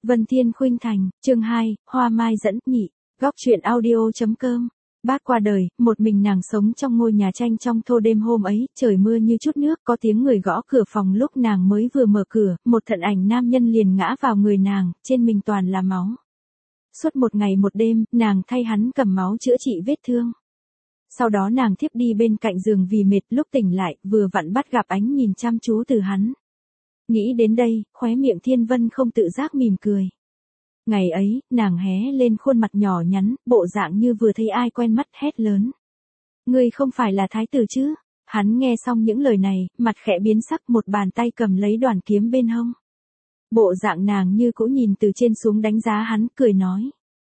Vân Thiên Khuynh Thành, chương 2, Hoa Mai dẫn nhị, góc truyện audio.com. Bác qua đời, một mình nàng sống trong ngôi nhà tranh trong thô đêm hôm ấy, trời mưa như chút nước, có tiếng người gõ cửa phòng lúc nàng mới vừa mở cửa, một thân ảnh nam nhân liền ngã vào người nàng, trên mình toàn là máu. Suốt một ngày một đêm, nàng thay hắn cầm máu chữa trị vết thương. Sau đó nàng thiếp đi bên cạnh giường vì mệt, lúc tỉnh lại, vừa vặn bắt gặp ánh nhìn chăm chú từ hắn. Nghĩ đến đây, khóe miệng Thiên Vân không tự giác mỉm cười. Ngày ấy, nàng hé lên khuôn mặt nhỏ nhắn, bộ dạng như vừa thấy ai quen mắt, hét lớn. Ngươi không phải là thái tử chứ? Hắn nghe xong những lời này, mặt khẽ biến sắc, một bàn tay cầm lấy đoàn kiếm bên hông. Bộ dạng nàng như cũ nhìn từ trên xuống đánh giá hắn, cười nói.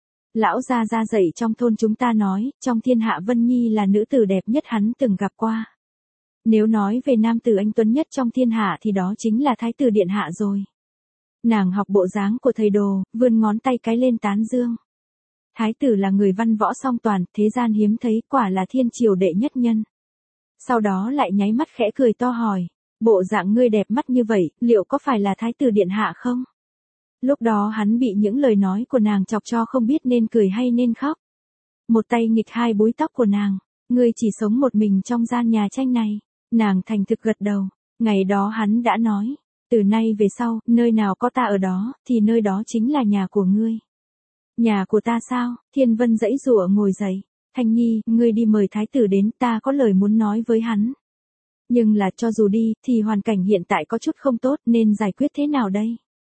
Lão gia gia dạy trong thôn chúng ta nói, trong thiên hạ Vân Nhi là nữ tử đẹp nhất hắn từng gặp qua. Nếu nói về nam tử anh tuấn nhất trong thiên hạ thì đó chính là thái tử điện hạ rồi. Nàng học bộ dáng của thầy đồ, vươn ngón tay cái lên tán dương. Thái tử là người văn võ song toàn, thế gian hiếm thấy, quả là thiên triều đệ nhất nhân. Sau đó lại nháy mắt khẽ cười to hỏi, bộ dạng ngươi đẹp mắt như vậy, liệu có phải là thái tử điện hạ không? Lúc đó hắn bị những lời nói của nàng chọc cho không biết nên cười hay nên khóc. Một tay nghịch hai búi tóc của nàng, ngươi chỉ sống một mình trong gian nhà tranh này. Nàng thành thực gật đầu, ngày đó hắn đã nói, từ nay về sau, nơi nào có ta ở đó, thì nơi đó chính là nhà của ngươi. Nhà của ta sao? Thiên Vân giãy giụa ngồi dậy, Thanh Nhi, ngươi đi mời thái tử đến, ta có lời muốn nói với hắn. Nhưng là cho dù đi, thì hoàn cảnh hiện tại có chút không tốt, nên giải quyết thế nào đây?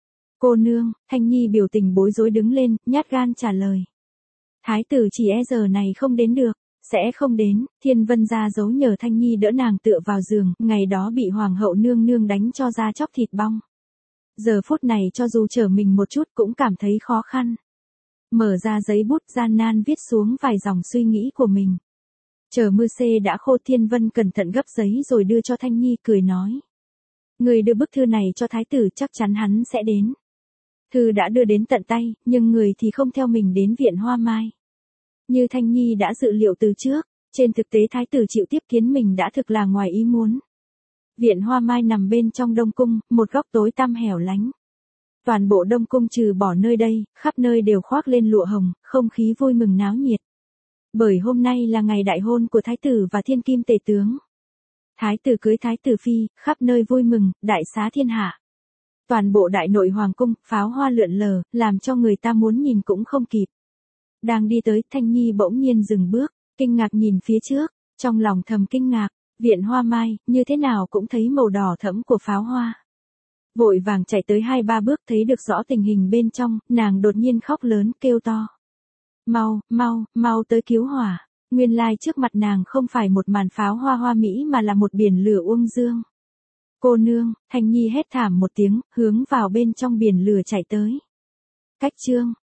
Cô nương, Thanh Nhi biểu tình bối rối đứng lên, nhát gan trả lời. Thái tử chỉ giờ này không đến được. Sẽ không đến. Thiên Vân ra dấu nhờ Thanh Nhi đỡ nàng tựa vào giường, ngày đó bị hoàng hậu nương nương đánh cho da chóc thịt bong. Giờ phút này cho dù trở mình một chút cũng cảm thấy khó khăn. Mở ra giấy bút gian nan viết xuống vài dòng suy nghĩ của mình. Chờ mưa xê đã khô, Thiên Vân cẩn thận gấp giấy rồi đưa cho Thanh Nhi, cười nói. Người đưa bức thư này cho thái tử, chắc chắn hắn sẽ đến. Thư đã đưa đến tận tay, nhưng người thì không theo mình đến viện Hoa Mai. Như Thanh Nhi đã dự liệu từ trước, trên thực tế thái tử chịu tiếp kiến mình đã thực là ngoài ý muốn. Viện Hoa Mai nằm bên trong Đông Cung, một góc tối tăm hẻo lánh. Toàn bộ Đông Cung trừ bỏ nơi đây, khắp nơi đều khoác lên lụa hồng, không khí vui mừng náo nhiệt. Bởi hôm nay là ngày đại hôn của thái tử và thiên kim tể tướng. Thái tử cưới thái tử phi, khắp nơi vui mừng, đại xá thiên hạ. Toàn bộ đại nội hoàng cung, pháo hoa lượn lờ, làm cho người ta muốn nhìn cũng không kịp. Đang đi tới, Thanh Nhi bỗng nhiên dừng bước, kinh ngạc nhìn phía trước, trong lòng thầm kinh ngạc, viện Hoa Mai, như thế nào cũng thấy màu đỏ thẫm của pháo hoa. Vội vàng chạy tới 2-3 bước thấy được rõ tình hình bên trong, nàng đột nhiên khóc lớn kêu to. Mau, mau, mau tới cứu hỏa, nguyên lai trước mặt nàng không phải một màn pháo hoa hoa mỹ mà là một biển lửa uông dương. Cô nương, Thanh Nhi hét thảm một tiếng, hướng vào bên trong biển lửa chạy tới. Cách chương